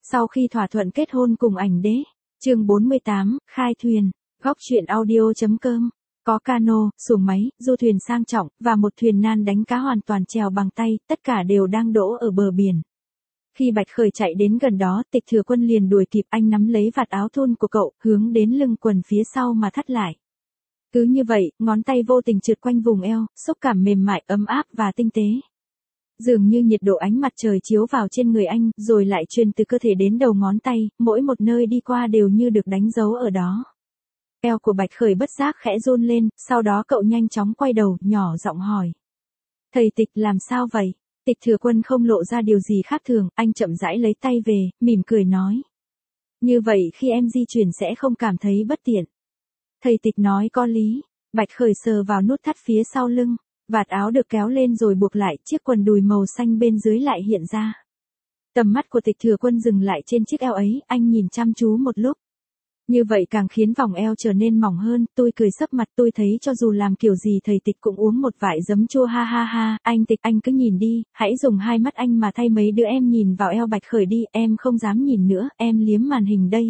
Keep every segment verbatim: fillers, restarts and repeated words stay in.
Sau khi thỏa thuận kết hôn cùng ảnh đế. Chương bốn mươi tám, khai thuyền. Góc truyện audio chấm com. Có cano, xuồng máy, du thuyền sang trọng, và một thuyền nan đánh cá hoàn toàn chèo bằng tay, tất cả đều đang đỗ ở bờ biển. Khi Bạch Khởi chạy đến gần đó, Tịch Thừa Quân liền đuổi kịp, anh nắm lấy vạt áo thun của cậu, hướng đến lưng quần phía sau mà thắt lại. Cứ như vậy, ngón tay vô tình trượt quanh vùng eo, xúc cảm mềm mại, ấm áp và tinh tế. Dường như nhiệt độ ánh mặt trời chiếu vào trên người anh, rồi lại truyền từ cơ thể đến đầu ngón tay, mỗi một nơi đi qua đều như được đánh dấu ở đó. Eo của Bạch Khởi bất giác khẽ run lên, sau đó cậu nhanh chóng quay đầu, nhỏ giọng hỏi. Thầy Tịch làm sao vậy? Tịch Thừa Quân không lộ ra điều gì khác thường, anh chậm rãi lấy tay về, mỉm cười nói. Như vậy khi em di chuyển sẽ không cảm thấy bất tiện. Thầy Tịch nói có lý. Bạch Khởi sờ vào nút thắt phía sau lưng, vạt áo được kéo lên rồi buộc lại, chiếc quần đùi màu xanh bên dưới lại hiện ra. Tầm mắt của Tịch Thừa Quân dừng lại trên chiếc eo ấy, anh nhìn chăm chú một lúc. Như vậy càng khiến vòng eo trở nên mỏng hơn, tôi cười sấp mặt, tôi thấy cho dù làm kiểu gì thầy Tịch cũng uống một vại giấm chua ha ha ha, anh Tịch anh cứ nhìn đi, hãy dùng hai mắt anh mà thay mấy đứa em nhìn vào eo Bạch Khởi đi, em không dám nhìn nữa, em liếm màn hình đây.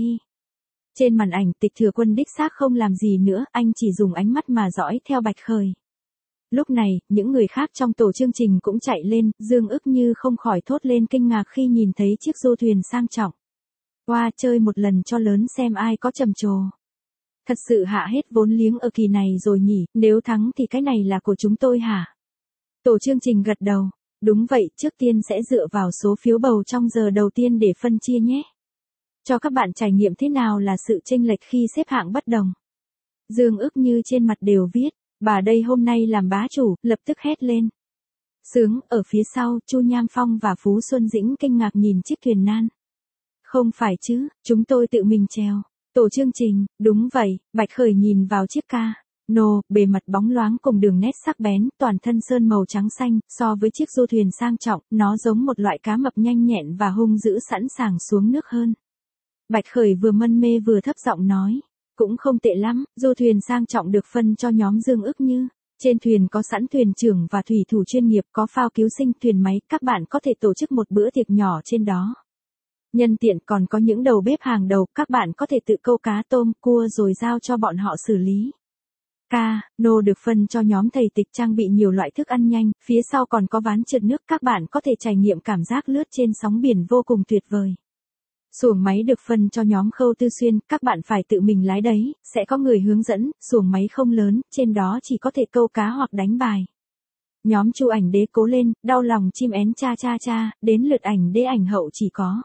Trên màn ảnh Tịch Thừa Quân đích xác không làm gì nữa, anh chỉ dùng ánh mắt mà dõi theo Bạch Khởi. Lúc này, những người khác trong tổ chương trình cũng chạy lên, Dương Ức Như không khỏi thốt lên kinh ngạc khi nhìn thấy chiếc du thuyền sang trọng. Qua chơi một lần cho lớn xem ai có trầm trồ. Thật sự hạ hết vốn liếng ở kỳ này rồi nhỉ, nếu thắng thì cái này là của chúng tôi hả? Tổ chương trình gật đầu, đúng vậy, trước tiên sẽ dựa vào số phiếu bầu trong giờ đầu tiên để phân chia nhé. Cho các bạn trải nghiệm thế nào là sự chênh lệch khi xếp hạng bất đồng. Dương Ức Như trên mặt đều viết, bà đây hôm nay làm bá chủ, lập tức hét lên. Sướng, ở phía sau, Chu Nham Phong và Phú Xuân Dĩnh kinh ngạc nhìn chiếc thuyền nan. Không phải chứ, chúng tôi tự mình treo. Tổ chương trình, đúng vậy, Bạch Khởi nhìn vào chiếc ca. Nô, bề mặt bóng loáng cùng đường nét sắc bén, toàn thân sơn màu trắng xanh, so với chiếc du thuyền sang trọng, nó giống một loại cá mập nhanh nhẹn và hung dữ sẵn sàng xuống nước hơn. Bạch Khởi vừa mân mê vừa thấp giọng nói, cũng không tệ lắm, du thuyền sang trọng được phân cho nhóm Dương Ức Như. Trên thuyền có sẵn thuyền trưởng và thủy thủ chuyên nghiệp, có phao cứu sinh, thuyền máy, các bạn có thể tổ chức một bữa tiệc nhỏ trên đó. Nhân tiện còn có những đầu bếp hàng đầu, các bạn có thể tự câu cá tôm, cua rồi giao cho bọn họ xử lý. Ca, nô được phân cho nhóm thầy Tịch trang bị nhiều loại thức ăn nhanh, phía sau còn có ván trượt nước, các bạn có thể trải nghiệm cảm giác lướt trên sóng biển vô cùng tuyệt vời. Xuồng máy được phân cho nhóm Khâu Tư Xuyên, các bạn phải tự mình lái đấy, sẽ có người hướng dẫn, xuồng máy không lớn, trên đó chỉ có thể câu cá hoặc đánh bài. Nhóm Chu Ảnh Đế cố lên, đau lòng chim én cha cha cha, đến lượt Ảnh Đế Ảnh Hậu chỉ có.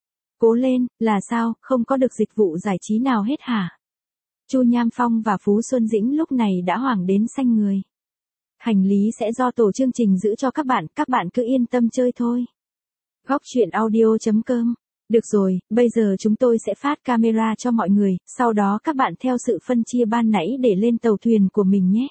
Cố lên, là sao, không có được dịch vụ giải trí nào hết hả? Chu Nham Phong và Phú Xuân Dĩnh lúc này đã hoảng đến xanh người. Hành lý sẽ do tổ chương trình giữ cho các bạn, các bạn cứ yên tâm chơi thôi. Góc truyện audio chấm com. Được rồi, bây giờ chúng tôi sẽ phát camera cho mọi người, sau đó các bạn theo sự phân chia ban nãy để lên tàu thuyền của mình nhé.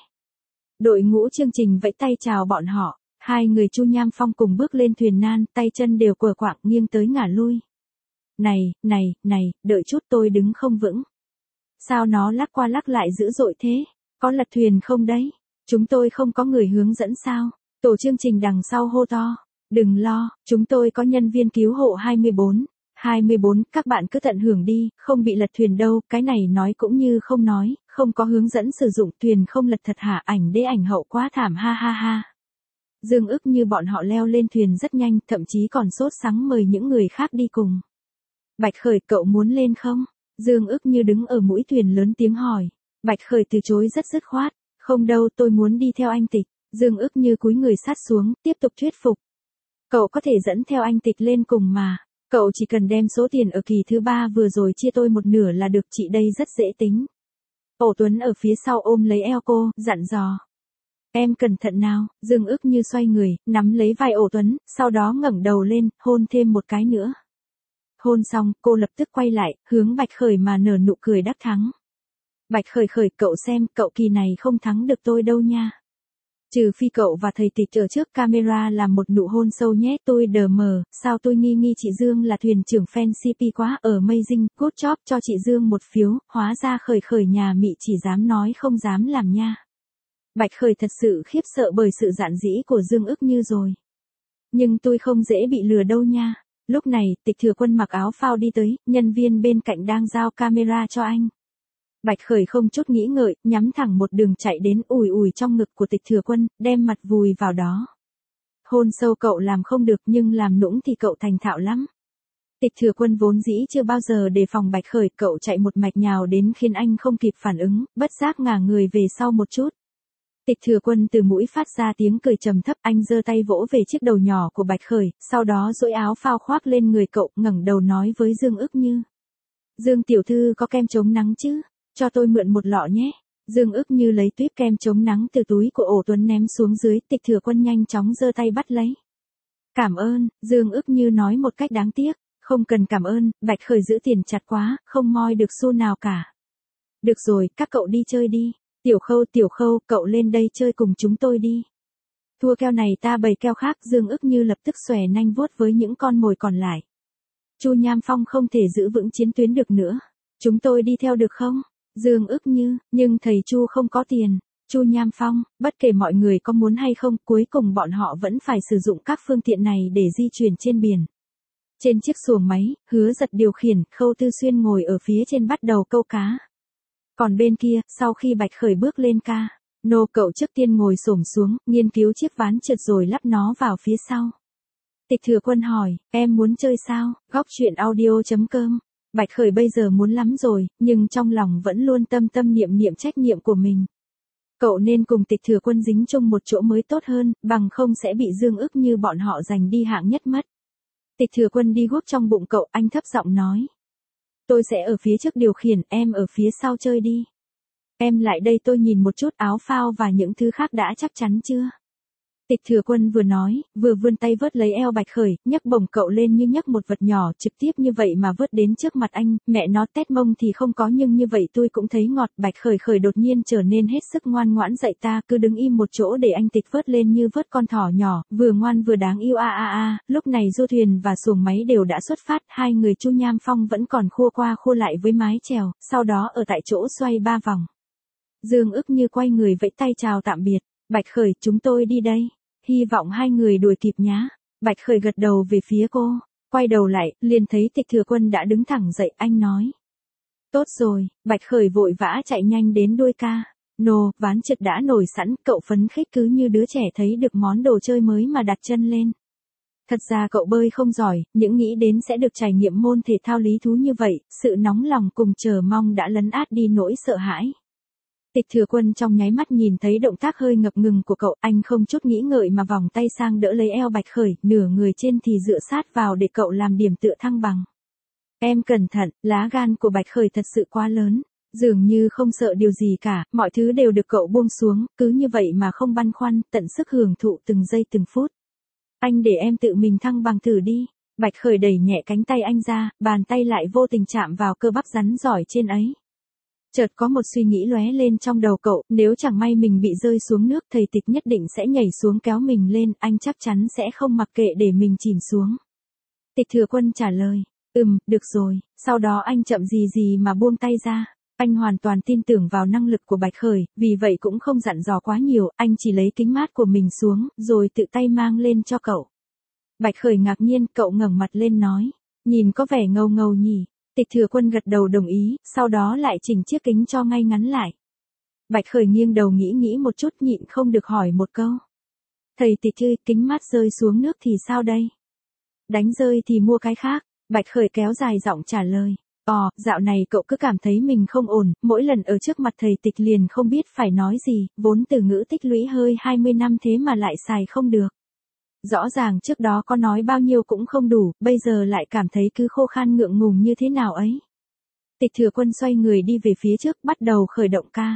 Đội ngũ chương trình vẫy tay chào bọn họ, hai người Chu Nham Phong cùng bước lên thuyền nan, tay chân đều quờ quạng nghiêng tới ngả lui. Này, này, này, đợi chút tôi đứng không vững. Sao nó lắc qua lắc lại dữ dội thế? Có lật thuyền không đấy? Chúng tôi không có người hướng dẫn sao? Tổ chương trình đằng sau hô to. Đừng lo, chúng tôi có nhân viên cứu hộ hai mươi bốn. hai mươi bốn, các bạn cứ tận hưởng đi, không bị lật thuyền đâu, cái này nói cũng như không nói, không có hướng dẫn sử dụng thuyền không lật thật hả? Ảnh Đế Ảnh Hậu quá thảm ha ha ha. Dương Ức Như bọn họ leo lên thuyền rất nhanh, thậm chí còn sốt sắng mời những người khác đi cùng. Bạch Khởi, cậu muốn lên không? Dương Ức Như đứng ở mũi thuyền lớn tiếng hỏi. Bạch Khởi từ chối rất dứt khoát. Không đâu, tôi muốn đi theo anh Tịch. Dương Ức Như cúi người sát xuống, tiếp tục thuyết phục. Cậu có thể dẫn theo anh Tịch lên cùng mà. Cậu chỉ cần đem số tiền ở kỳ thứ ba vừa rồi chia tôi một nửa là được, chị đây rất dễ tính. Ổ Tuấn ở phía sau ôm lấy eo cô, dặn dò. Em cẩn thận nào. Dương Ức Như xoay người, nắm lấy vai Ổ Tuấn, sau đó ngẩng đầu lên, hôn thêm một cái nữa. Hôn xong, cô lập tức quay lại, hướng Bạch Khởi mà nở nụ cười đắc thắng. Bạch Khởi khởi, cậu xem, cậu kỳ này không thắng được tôi đâu nha. Trừ phi cậu và thầy Tịch ở trước camera làm một nụ hôn sâu nhé, tôi đờ mờ, sao tôi nghi nghi chị Dương là thuyền trưởng fan xê pê quá, ở amazing, good job, cho chị Dương một phiếu, hóa ra Khởi Khởi nhà mị chỉ dám nói không dám làm nha. Bạch Khởi thật sự khiếp sợ bởi sự dạn dĩ của Dương Ức Như rồi. Nhưng tôi không dễ bị lừa đâu nha. Lúc này, Tịch Thừa Quân mặc áo phao đi tới, nhân viên bên cạnh đang giao camera cho anh. Bạch Khởi không chút nghĩ ngợi, nhắm thẳng một đường chạy đến ủi ủi trong ngực của Tịch Thừa Quân, đem mặt vùi vào đó. Hôn sâu cậu làm không được nhưng làm nũng thì cậu thành thạo lắm. Tịch Thừa Quân vốn dĩ chưa bao giờ đề phòng Bạch Khởi, cậu chạy một mạch nhào đến khiến anh không kịp phản ứng, bất giác ngả người về sau một chút. Tịch Thừa Quân từ mũi phát ra tiếng cười trầm thấp, anh giơ tay vỗ về chiếc đầu nhỏ của Bạch Khởi, sau đó duỗi áo phao khoác lên người cậu, ngẩng đầu nói với Dương Ức Như. Dương tiểu thư có kem chống nắng chứ? Cho tôi mượn một lọ nhé. Dương Ức Như lấy tuýp kem chống nắng từ túi của Ổ Tuấn ném xuống dưới, Tịch Thừa Quân nhanh chóng giơ tay bắt lấy. Cảm ơn, Dương Ức Như nói một cách đáng tiếc. Không cần cảm ơn, Bạch Khởi giữ tiền chặt quá, không moi được xu nào cả. Được rồi, các cậu đi chơi đi. Tiểu Khâu, Tiểu Khâu, cậu lên đây chơi cùng chúng tôi đi. Thua keo này ta bày keo khác, Dương Ức Như lập tức xòe nanh vuốt với những con mồi còn lại. Chu Nham Phong không thể giữ vững chiến tuyến được nữa. Chúng tôi đi theo được không? Dương Ức Như, nhưng thầy Chu không có tiền. Chu Nham Phong, bất kể mọi người có muốn hay không, cuối cùng bọn họ vẫn phải sử dụng các phương tiện này để di chuyển trên biển. Trên chiếc xuồng máy, Hứa Giật điều khiển, Khâu Tư Xuyên ngồi ở phía trên bắt đầu câu cá. Còn bên kia, sau khi Bạch Khởi bước lên ca, nô cậu trước tiên ngồi xổm xuống, nghiên cứu chiếc ván trượt rồi lắp nó vào phía sau. Tịch Thừa Quân hỏi, em muốn chơi sao? Góc truyện audio chấm com. Bạch Khởi bây giờ muốn lắm rồi, nhưng trong lòng vẫn luôn tâm tâm niệm niệm trách nhiệm của mình. Cậu nên cùng Tịch Thừa Quân dính chung một chỗ mới tốt hơn, bằng không sẽ bị Dương Ức Như bọn họ giành đi hạng nhất mất. Tịch Thừa Quân đi guốc trong bụng cậu, anh thấp giọng nói. Tôi sẽ ở phía trước điều khiển, em ở phía sau chơi đi. Em lại đây tôi nhìn một chút áo phao và những thứ khác đã chắc chắn chưa? Tịch Thừa Quân vừa nói, vừa vươn tay vớt lấy eo Bạch Khởi, nhấc bổng cậu lên như nhấc một vật nhỏ, trực tiếp như vậy mà vớt đến trước mặt anh, mẹ nó tét mông thì không có nhưng như vậy tôi cũng thấy ngọt. Bạch Khởi Khởi đột nhiên trở nên hết sức ngoan ngoãn, dậy ta cứ đứng im một chỗ để anh Tịch vớt lên như vớt con thỏ nhỏ, vừa ngoan vừa đáng yêu a a a. Lúc này du thuyền và xuồng máy đều đã xuất phát, hai người Chu Nham Phong vẫn còn khua qua khua lại với mái chèo, sau đó ở tại chỗ xoay ba vòng. Dương Ức Như quay người vẫy tay chào tạm biệt, Bạch Khởi chúng tôi đi đây. Hy vọng hai người đuổi kịp nhá. Bạch Khởi gật đầu về phía cô, quay đầu lại, liền thấy Tịch Thừa Quân đã đứng thẳng dậy, anh nói. Tốt rồi, Bạch Khởi vội vã chạy nhanh đến đuôi ca. Nô, ván trượt đã nổi sẵn, cậu phấn khích cứ như đứa trẻ thấy được món đồ chơi mới mà đặt chân lên. Thật ra cậu bơi không giỏi, những nghĩ đến sẽ được trải nghiệm môn thể thao lý thú như vậy, sự nóng lòng cùng chờ mong đã lấn át đi nỗi sợ hãi. Tịch Thừa Quân trong nháy mắt nhìn thấy động tác hơi ngập ngừng của cậu, anh không chút nghĩ ngợi mà vòng tay sang đỡ lấy eo Bạch Khởi, nửa người trên thì dựa sát vào để cậu làm điểm tựa thăng bằng. Em cẩn thận, lá gan của Bạch Khởi thật sự quá lớn, dường như không sợ điều gì cả, mọi thứ đều được cậu buông xuống, cứ như vậy mà không băn khoăn, tận sức hưởng thụ từng giây từng phút. Anh để em tự mình thăng bằng thử đi. Bạch Khởi đẩy nhẹ cánh tay anh ra, bàn tay lại vô tình chạm vào cơ bắp rắn giỏi trên ấy. Chợt có một suy nghĩ lóe lên trong đầu cậu, nếu chẳng may mình bị rơi xuống nước thầy Tịch nhất định sẽ nhảy xuống kéo mình lên, anh chắc chắn sẽ không mặc kệ để mình chìm xuống. Tịch Thừa Quân trả lời, ừm, được rồi, sau đó anh chậm gì gì mà buông tay ra. Anh hoàn toàn tin tưởng vào năng lực của Bạch Khởi, vì vậy cũng không dặn dò quá nhiều, anh chỉ lấy kính mát của mình xuống, rồi tự tay mang lên cho cậu. Bạch Khởi ngạc nhiên, cậu ngẩng mặt lên nói, nhìn có vẻ ngầu ngầu nhỉ. Tịch Thừa Quân gật đầu đồng ý, sau đó lại chỉnh chiếc kính cho ngay ngắn lại. Bạch Khởi nghiêng đầu nghĩ nghĩ một chút nhịn không được hỏi một câu. Thầy Tịch ơi, kính mát rơi xuống nước thì sao đây? Đánh rơi thì mua cái khác, Bạch Khởi kéo dài giọng trả lời. Ồ, dạo này cậu cứ cảm thấy mình không ổn, mỗi lần ở trước mặt thầy Tịch liền không biết phải nói gì, vốn từ ngữ tích lũy hơi hai mươi năm thế mà lại xài không được. Rõ ràng trước đó có nói bao nhiêu cũng không đủ, bây giờ lại cảm thấy cứ khô khan ngượng ngùng như thế nào ấy. Tịch Thừa Quân xoay người đi về phía trước, bắt đầu khởi động ca.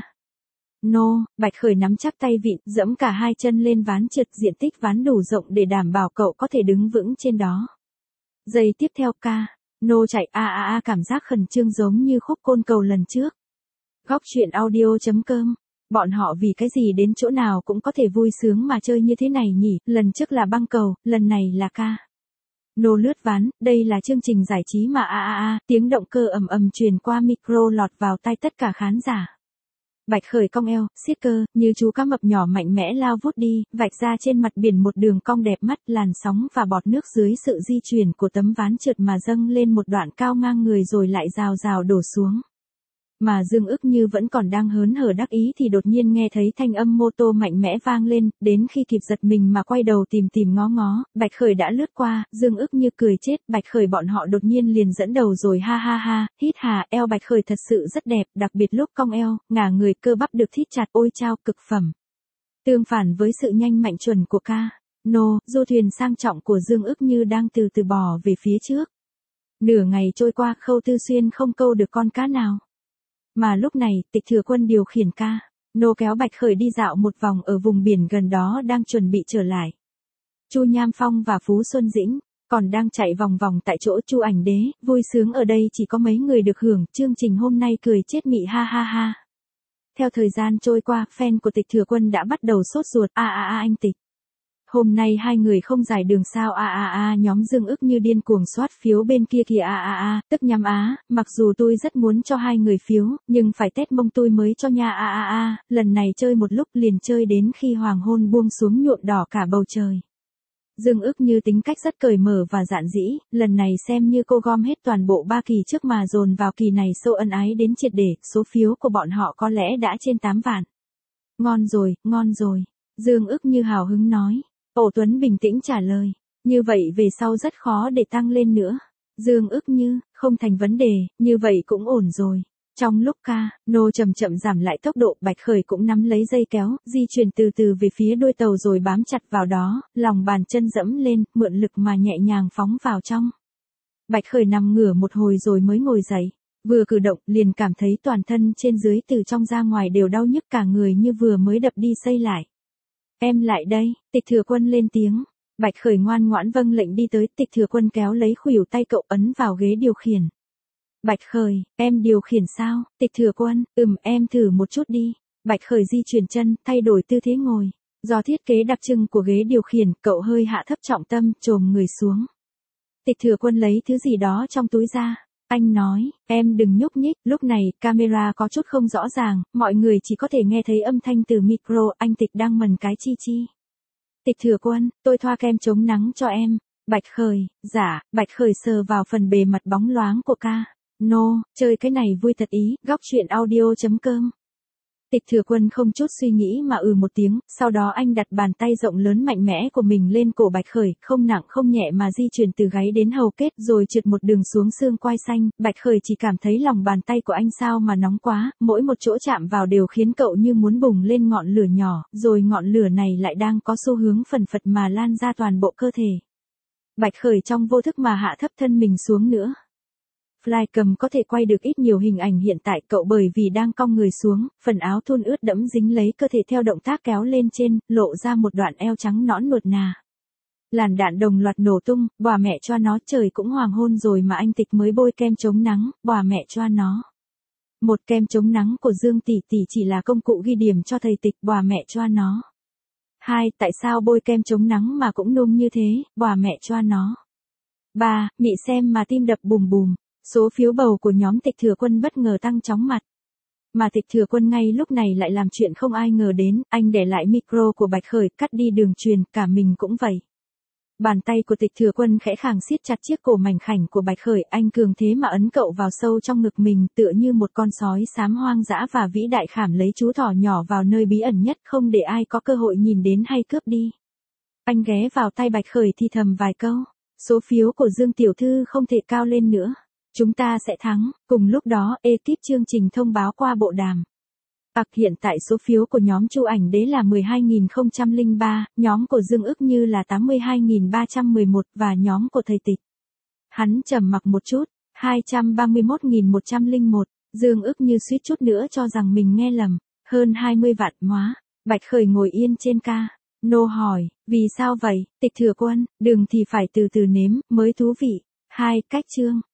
Nô, Bạch Khởi nắm chắc tay vịn, dẫm cả hai chân lên ván trượt, diện tích ván đủ rộng để đảm bảo cậu có thể đứng vững trên đó. Giây tiếp theo ca, nô chạy a a a cảm giác khẩn trương giống như khúc côn cầu lần trước. Góc truyện audio chấm com. Bọn họ vì cái gì đến chỗ nào cũng có thể vui sướng mà chơi như thế này nhỉ, lần trước là băng cầu, lần này là ca. Nô lướt ván, đây là chương trình giải trí mà a a a, tiếng động cơ ầm ầm truyền qua micro lọt vào tai tất cả khán giả. Bạch Khởi cong eo, siết cơ, như chú cá mập nhỏ mạnh mẽ lao vút đi, vạch ra trên mặt biển một đường cong đẹp mắt, làn sóng và bọt nước dưới sự di chuyển của tấm ván trượt mà dâng lên một đoạn cao ngang người rồi lại rào rào đổ xuống. Mà Dương Ức Như vẫn còn đang hớn hở đắc ý thì đột nhiên nghe thấy thanh âm mô tô mạnh mẽ vang lên, đến khi kịp giật mình mà quay đầu tìm tìm ngó ngó, Bạch Khởi đã lướt qua, Dương Ức Như cười chết, Bạch Khởi bọn họ đột nhiên liền dẫn đầu rồi ha ha ha, hít hà, eo Bạch Khởi thật sự rất đẹp, đặc biệt lúc cong eo, ngả người cơ bắp được thít chặt, ôi chao, cực phẩm. Tương phản với sự nhanh mạnh chuẩn của ca, nô, du thuyền sang trọng của Dương Ức Như đang từ từ bò về phía trước. Nửa ngày trôi qua, Khâu Tư Xuyên không câu được con cá nào. Mà lúc này, Tịch Thừa Quân điều khiển ca, nô kéo Bạch Khởi đi dạo một vòng ở vùng biển gần đó đang chuẩn bị trở lại. Chu Nham Phong và Phú Xuân Dĩnh còn đang chạy vòng vòng tại chỗ Chu Ảnh Đế, vui sướng ở đây chỉ có mấy người được hưởng, chương trình hôm nay cười chết mị ha ha ha. Theo thời gian trôi qua, fan của Tịch Thừa Quân đã bắt đầu sốt ruột, a a a anh Tịch. Hôm nay hai người không giải đường sao a a a nhóm Dương Ức Như điên cuồng soát phiếu bên kia kìa a a a, tức nhằm á, mặc dù tôi rất muốn cho hai người phiếu, nhưng phải test mông tôi mới cho nha a a a, lần này chơi một lúc liền chơi đến khi hoàng hôn buông xuống nhuộm đỏ cả bầu trời. Dương Ức Như tính cách rất cởi mở và dạn dĩ, lần này xem như cô gom hết toàn bộ ba kỳ trước mà dồn vào kỳ này sâu ân ái đến triệt để, số phiếu của bọn họ có lẽ đã trên tám vạn. Ngon rồi, ngon rồi, Dương Ức Như hào hứng nói. Ổ Tuấn bình tĩnh trả lời, như vậy về sau rất khó để tăng lên nữa. Dương Ức Như, không thành vấn đề, như vậy cũng ổn rồi. Trong lúc ca, nô chậm chậm giảm lại tốc độ, Bạch Khởi cũng nắm lấy dây kéo, di chuyển từ từ về phía đuôi tàu rồi bám chặt vào đó, lòng bàn chân dẫm lên, mượn lực mà nhẹ nhàng phóng vào trong. Bạch Khởi nằm ngửa một hồi rồi mới ngồi dậy, vừa cử động liền cảm thấy toàn thân trên dưới từ trong ra ngoài đều đau nhức cả người như vừa mới đập đi xây lại. Em lại đây, Tịch Thừa Quân lên tiếng. Bạch Khởi ngoan ngoãn vâng lệnh đi tới, Tịch Thừa Quân kéo lấy khuỷu tay cậu ấn vào ghế điều khiển. Bạch Khởi, em điều khiển sao? Tịch Thừa Quân, ừm em thử một chút đi. Bạch Khởi di chuyển chân, thay đổi tư thế ngồi. Do thiết kế đặc trưng của ghế điều khiển, cậu hơi hạ thấp trọng tâm, chồm người xuống. Tịch Thừa Quân lấy thứ gì đó trong túi ra. Anh nói, em đừng nhúc nhích, lúc này, camera có chút không rõ ràng, mọi người chỉ có thể nghe thấy âm thanh từ micro, anh Tịch đang mần cái chi chi. Tịch Thừa Quân, tôi thoa kem chống nắng cho em. Bạch Khởi, dạ, Bạch Khởi sờ vào phần bề mặt bóng loáng của ca. Nô, no, chơi cái này vui thật ý, góc chuyện audio chấm com. Tịch Thừa Quân không chút suy nghĩ mà ừ một tiếng, sau đó anh đặt bàn tay rộng lớn mạnh mẽ của mình lên cổ Bạch Khởi, không nặng không nhẹ mà di chuyển từ gáy đến hầu kết rồi trượt một đường xuống xương quai xanh, Bạch Khởi chỉ cảm thấy lòng bàn tay của anh sao mà nóng quá, mỗi một chỗ chạm vào đều khiến cậu như muốn bùng lên ngọn lửa nhỏ, rồi ngọn lửa này lại đang có xu hướng phần phật mà lan ra toàn bộ cơ thể. Bạch Khởi trong vô thức mà hạ thấp thân mình xuống nữa. Flycam có thể quay được ít nhiều hình ảnh hiện tại cậu bởi vì đang cong người xuống, phần áo thun ướt đẫm dính lấy cơ thể theo động tác kéo lên trên, lộ ra một đoạn eo trắng nõn nuột nà. Làn đạn đồng loạt nổ tung, bòa mẹ choa nó, trời cũng hoàng hôn rồi mà anh Tịch mới bôi kem chống nắng, bòa mẹ choa nó. Một kem chống nắng của Dương tỷ tỷ chỉ là công cụ ghi điểm cho thầy Tịch, bòa mẹ choa nó. Hai, tại sao bôi kem chống nắng mà cũng nung như thế, bòa mẹ choa nó. Ba, mị xem mà tim đập bùm bùm. Số phiếu bầu của nhóm Tịch Thừa Quân bất ngờ tăng chóng mặt. Mà Tịch Thừa Quân ngay lúc này lại làm chuyện không ai ngờ đến, anh để lại micro của Bạch Khởi, cắt đi đường truyền, cả mình cũng vậy. Bàn tay của Tịch Thừa Quân khẽ khàng siết chặt chiếc cổ mảnh khảnh của Bạch Khởi, anh cường thế mà ấn cậu vào sâu trong ngực mình, tựa như một con sói xám hoang dã và vĩ đại khảm lấy chú thỏ nhỏ vào nơi bí ẩn nhất, không để ai có cơ hội nhìn đến hay cướp đi. Anh ghé vào tay Bạch Khởi thì thầm vài câu, số phiếu của Dương tiểu thư không thể cao lên nữa. Chúng ta sẽ thắng, cùng lúc đó, ekip chương trình thông báo qua bộ đàm. Ặc hiện tại số phiếu của nhóm Chu Ảnh Đế là mười hai nghìn không trăm lẻ ba, nhóm của Dương Ức Như là tám mươi hai nghìn ba trăm mười một và nhóm của thầy Tịch. Hắn trầm mặc một chút, hai trăm ba mươi mốt nghìn một trăm lẻ một, Dương Ức Như suýt chút nữa cho rằng mình nghe lầm, hơn hai mươi vạn hóa. Bạch Khởi ngồi yên trên ca. Nô hỏi, vì sao vậy, Tịch Thừa Quân, đừng thì phải từ từ nếm, mới thú vị. Hai, cách chương.